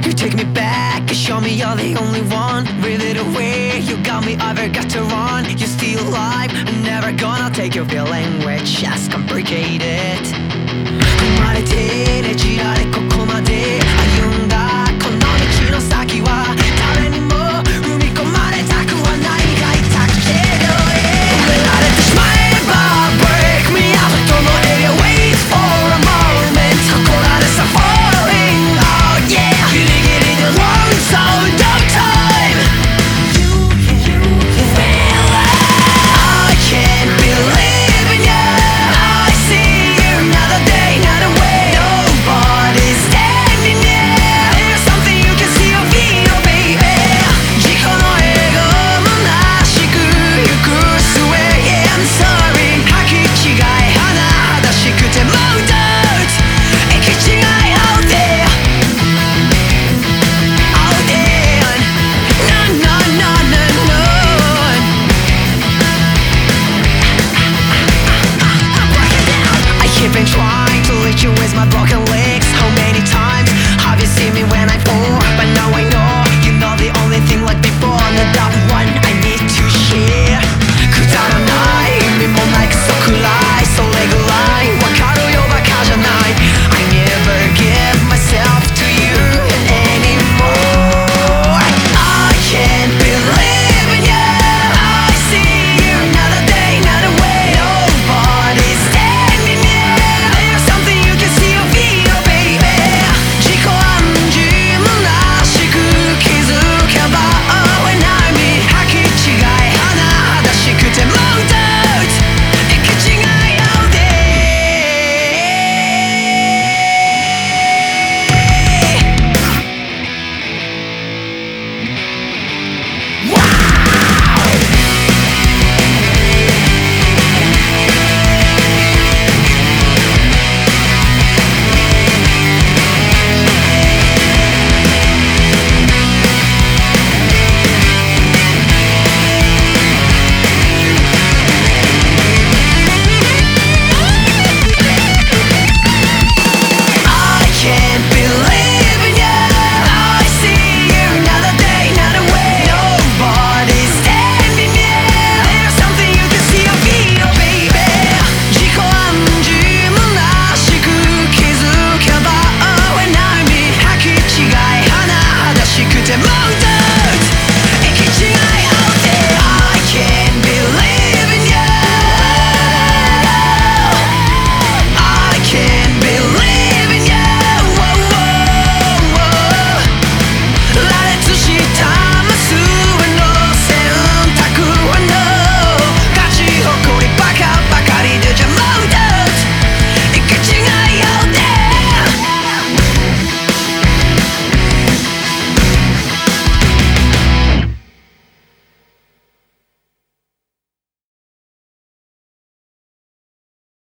You take me back, you show me you're the only one. Breathe it away, you got me, I've got to run. You're still alive, I'm never gonna take your feeling, we're just complicated. 生まれてねじられ